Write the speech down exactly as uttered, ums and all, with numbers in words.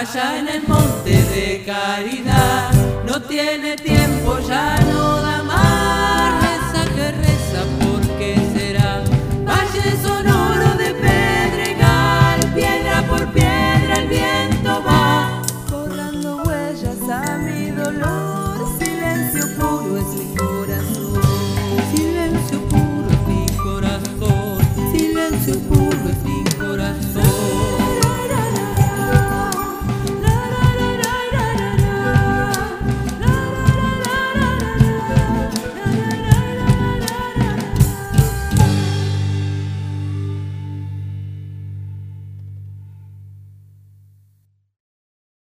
allá en el monte de Caridad. No tiene tiempo, ya no da más. Reza que reza, ¿por qué será? Valle sonoro de Pedregal, piedra por piedra el viento va, borrando huellas a mi dolor. Silencio puro es mi corazón.